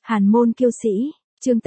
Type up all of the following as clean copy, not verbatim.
Hàn môn kiêu sĩ, chương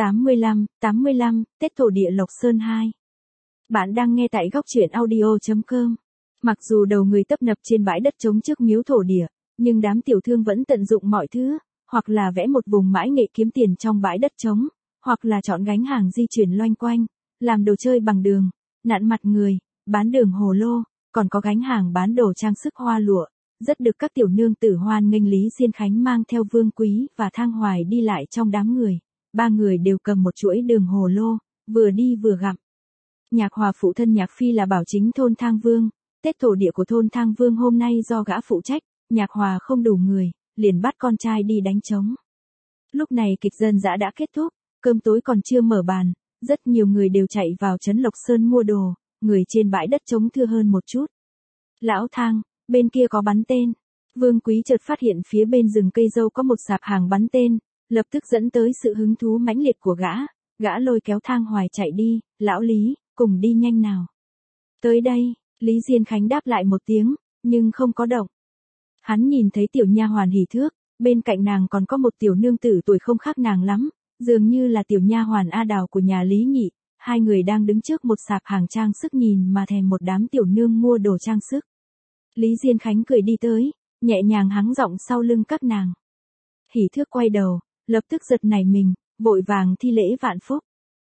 85, Tết thổ địa Lộc Sơn 2. Bạn đang nghe tại góc truyện audio.com. Mặc dù đầu người tấp nập trên bãi đất trống trước miếu thổ địa, nhưng đám tiểu thương vẫn tận dụng mọi thứ, hoặc là vẽ một vùng mãi nghệ kiếm tiền trong bãi đất trống, hoặc là chọn gánh hàng di chuyển loanh quanh, làm đồ chơi bằng đường, nặn mặt người, bán đường hồ lô, còn có gánh hàng bán đồ trang sức hoa lụa. Rất được các tiểu nương tử hoan nghênh. Lý Diên Khánh mang theo Vương Quý và Thang Hoài đi lại trong đám người, ba người đều cầm một chuỗi đường hồ lô, vừa đi vừa gặm. Nhạc Hòa phụ thân Nhạc Phi là bảo chính thôn Thang Vương, Tết thổ địa của thôn Thang Vương hôm nay do gã phụ trách, Nhạc Hòa không đủ người, liền bắt con trai đi đánh trống. Lúc này kịch dân dã đã kết thúc, cơm tối còn chưa mở bàn, rất nhiều người đều chạy vào trấn Lộc Sơn mua đồ, người trên bãi đất trống thưa hơn một chút. Lão Thang, bên kia có bắn tên. Vương Quý chợt phát hiện phía bên rừng cây dâu có một sạp hàng bắn tên, lập tức dẫn tới sự hứng thú mãnh liệt của gã lôi kéo Thang Hoài chạy đi, lão Lý, cùng đi nhanh nào. Tới đây, Lý Diên Khánh đáp lại một tiếng, nhưng không có động. Hắn nhìn thấy tiểu nha hoàn Hỉ Thước, bên cạnh nàng còn có một tiểu nương tử tuổi không khác nàng lắm, dường như là tiểu nha hoàn A Đào của nhà Lý Nhị, hai người đang đứng trước một sạp hàng trang sức nhìn mà thèm một đám tiểu nương mua đồ trang sức. Lý Diên Khánh cười đi tới, nhẹ nhàng hắng giọng sau lưng các nàng. Hỉ Thước quay đầu, lập tức giật nảy mình, vội vàng thi lễ vạn phúc.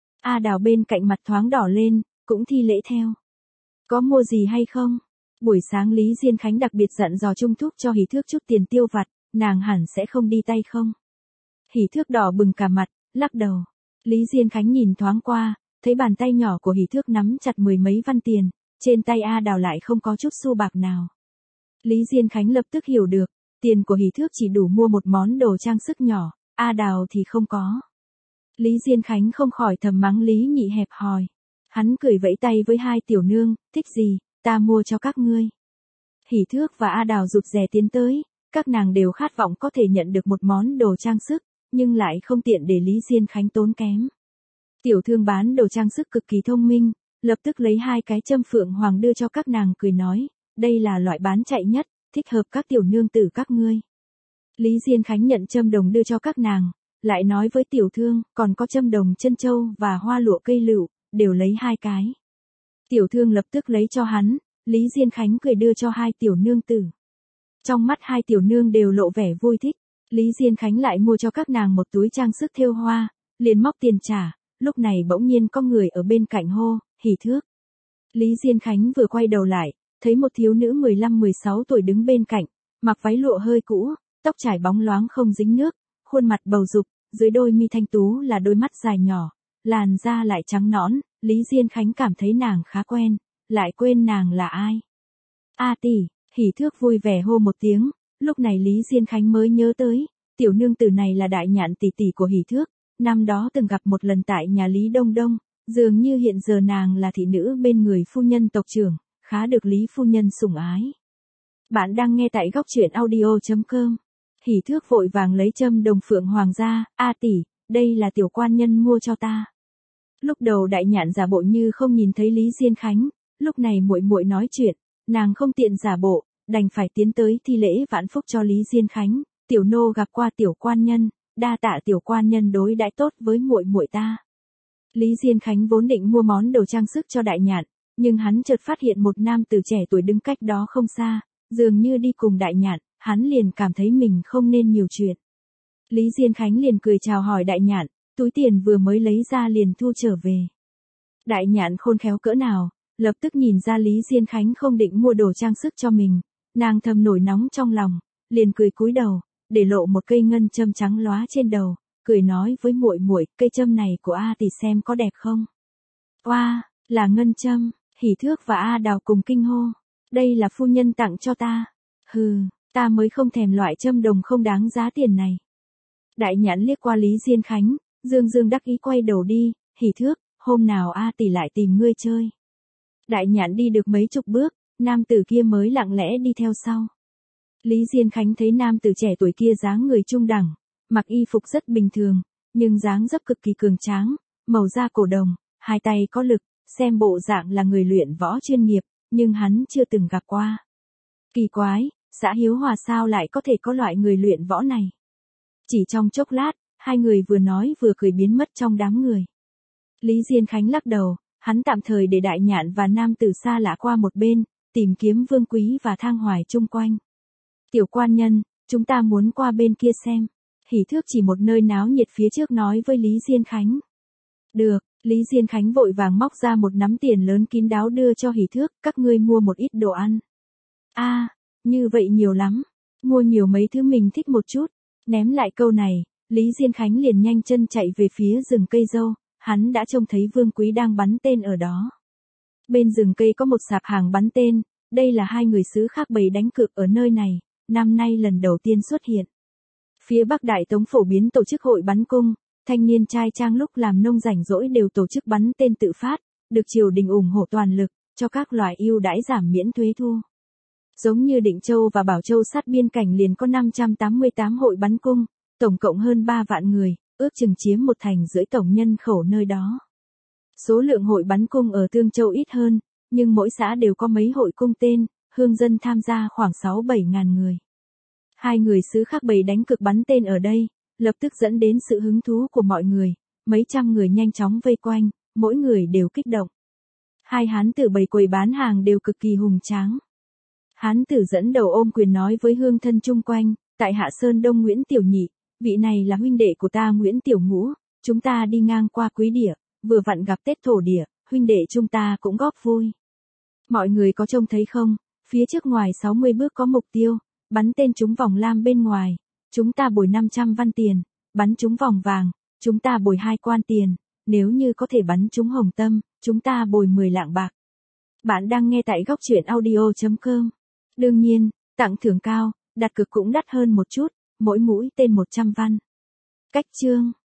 A Đào bên cạnh mặt thoáng đỏ lên, cũng thi lễ theo. Có mua gì hay không? Buổi sáng Lý Diên Khánh đặc biệt dặn dò Trung Thúc cho Hỉ Thước chút tiền tiêu vặt, nàng hẳn sẽ không đi tay không. Hỉ Thước đỏ bừng cả mặt, lắc đầu. Lý Diên Khánh nhìn thoáng qua, thấy bàn tay nhỏ của Hỉ Thước nắm chặt mười mấy văn tiền, trên tay A Đào lại không có chút xu bạc nào. Lý Diên Khánh lập tức hiểu được, tiền của Hỉ Thước chỉ đủ mua một món đồ trang sức nhỏ, A Đào thì không có. Lý Diên Khánh không khỏi thầm mắng Lý Nhị hẹp hòi. Hắn cười vẫy tay với hai tiểu nương, thích gì, ta mua cho các ngươi. Hỉ Thước và A Đào rụt rè tiến tới, các nàng đều khát vọng có thể nhận được một món đồ trang sức, nhưng lại không tiện để Lý Diên Khánh tốn kém. Tiểu thương bán đồ trang sức cực kỳ thông minh, lập tức lấy hai cái châm phượng hoàng đưa cho các nàng, cười nói, đây là loại bán chạy nhất, thích hợp các tiểu nương tử các ngươi. Lý Diên Khánh nhận châm đồng đưa cho các nàng, lại nói với tiểu thương, còn có châm đồng chân châu và hoa lụa cây lựu, đều lấy hai cái. Tiểu thương lập tức lấy cho hắn, Lý Diên Khánh cười đưa cho hai tiểu nương tử. Trong mắt hai tiểu nương đều lộ vẻ vui thích, Lý Diên Khánh lại mua cho các nàng một túi trang sức thêu hoa, liền móc tiền trả, lúc này bỗng nhiên có người ở bên cạnh hô, Hỉ Thước. Lý Diên Khánh vừa quay đầu lại, thấy một thiếu nữ 15-16 tuổi đứng bên cạnh, mặc váy lụa hơi cũ, tóc trải bóng loáng không dính nước, khuôn mặt bầu dục, dưới đôi mi thanh tú là đôi mắt dài nhỏ, làn da lại trắng nõn, Lý Diên Khánh cảm thấy nàng khá quen, lại quên nàng là ai. A tỷ, Hỉ Thước vui vẻ hô một tiếng, lúc này Lý Diên Khánh mới nhớ tới, tiểu nương tử này là Đại Nhạn tỷ tỷ của Hỉ Thước, năm đó từng gặp một lần tại nhà Lý Đông Đông, dường như hiện giờ nàng là thị nữ bên người phu nhân tộc trưởng, khá được Lý phu nhân sủng ái. Bạn đang nghe tại góc truyện audio.com. Hỉ Thước vội vàng lấy châm đồng phượng hoàng ra, A tỷ, đây là tiểu quan nhân mua cho ta. Lúc đầu Đại Nhạn giả bộ như không nhìn thấy Lý Diên Khánh, lúc này muội muội nói chuyện, nàng không tiện giả bộ, đành phải tiến tới thi lễ vãn phúc cho Lý Diên Khánh, tiểu nô gặp qua tiểu quan nhân, đa tạ tiểu quan nhân đối đãi tốt với muội muội ta. Lý Diên Khánh vốn định mua món đồ trang sức cho Đại Nhạn, nhưng hắn chợt phát hiện một nam tử trẻ tuổi đứng cách đó không xa, dường như đi cùng Đại Nhạn, hắn liền cảm thấy mình không nên nhiều chuyện. Lý Diên Khánh liền cười chào hỏi Đại Nhạn, túi tiền vừa mới lấy ra liền thu trở về. Đại Nhạn khôn khéo cỡ nào, lập tức nhìn ra Lý Diên Khánh không định mua đồ trang sức cho mình, nàng thầm nổi nóng trong lòng, liền cười cúi đầu, để lộ một cây ngân châm trắng lóa trên đầu, cười nói với muội muội, cây châm này của A tỷ xem có đẹp không? Oa, là ngân châm. Hỉ Thước và A Đào cùng kinh hô, đây là phu nhân tặng cho ta. Hừ, ta mới không thèm loại châm đồng không đáng giá tiền này. Đại Nhạn liếc qua Lý Diên Khánh, dương đắc ý quay đầu đi, Hỉ Thước, hôm nào A tỷ lại tìm ngươi chơi. Đại Nhạn đi được mấy chục bước, nam tử kia mới lặng lẽ đi theo sau. Lý Diên Khánh thấy nam tử trẻ tuổi kia dáng người trung đẳng, mặc y phục rất bình thường, nhưng dáng dấp cực kỳ cường tráng, màu da cổ đồng, hai tay có lực, xem bộ dạng là người luyện võ chuyên nghiệp, nhưng hắn chưa từng gặp qua. Kỳ quái, xã Hiếu Hòa sao lại có thể có loại người luyện võ này? Chỉ trong chốc lát, Hai người vừa nói vừa cười biến mất trong đám người. Lý Diên Khánh lắc đầu, hắn tạm thời để Đại Nhạn và nam tử xa lạ qua một bên, tìm kiếm Vương Quý và Thang Hoài chung quanh. Tiểu quan nhân, chúng ta muốn qua bên kia xem. Hỷ Thước chỉ một nơi náo nhiệt phía trước nói với Lý Diên Khánh. Được, Lý Diên Khánh vội vàng móc ra một nắm tiền lớn kín đáo đưa cho Hỷ Thước, các ngươi mua một ít đồ ăn. Như vậy nhiều lắm, mua nhiều mấy thứ mình thích một chút. Ném lại câu này, Lý Diên Khánh liền nhanh chân chạy về phía rừng cây dâu, hắn đã trông thấy Vương Quý đang bắn tên ở đó. Bên rừng cây có một sạp hàng bắn tên, đây là hai người xứ khác bày đánh cược ở nơi này, năm nay lần đầu tiên xuất hiện. Phía Bắc Đại Tống phổ biến tổ chức hội bắn cung, thanh niên trai trang lúc làm nông rảnh rỗi đều tổ chức bắn tên tự phát, được triều đình ủng hộ toàn lực, cho các loại ưu đãi giảm miễn thuế thu. Giống như Định Châu và Bảo Châu sát biên cảnh liền có 588 hội bắn cung, tổng cộng hơn 3 vạn người, ước chừng chiếm 1/10 tổng nhân khẩu nơi đó. Số lượng hội bắn cung ở Tương Châu ít hơn, nhưng mỗi xã đều có mấy hội cung tên, hương dân tham gia khoảng 6-7 ngàn người. Hai người xứ khác bày đánh cược bắn tên ở đây, lập tức dẫn đến sự hứng thú của mọi người, mấy trăm người nhanh chóng vây quanh, mỗi người đều kích động. Hai hán tử bày quầy bán hàng đều cực kỳ hùng tráng. Hán tử dẫn đầu ôm quyền nói với hương thân chung quanh, tại Hạ Sơn Đông Nguyễn Tiểu Nhị, vị này là huynh đệ của ta Nguyễn Tiểu Ngũ, chúng ta đi ngang qua Quý Địa, vừa vặn gặp Tết thổ địa, huynh đệ chúng ta cũng góp vui. Mọi người có trông thấy không, phía trước ngoài 60 bước có mục tiêu, bắn tên trúng vòng lam bên ngoài, chúng ta bồi 500 văn tiền, bắn trúng vòng vàng, chúng ta bồi 2 quan tiền, nếu như có thể bắn trúng hồng tâm, chúng ta bồi 10 lạng bạc. Bạn đang nghe tại góc truyện audio.com. Đương nhiên, tặng thưởng cao, đặt cược cũng đắt hơn một chút, mỗi mũi tên 100 văn. Cách chương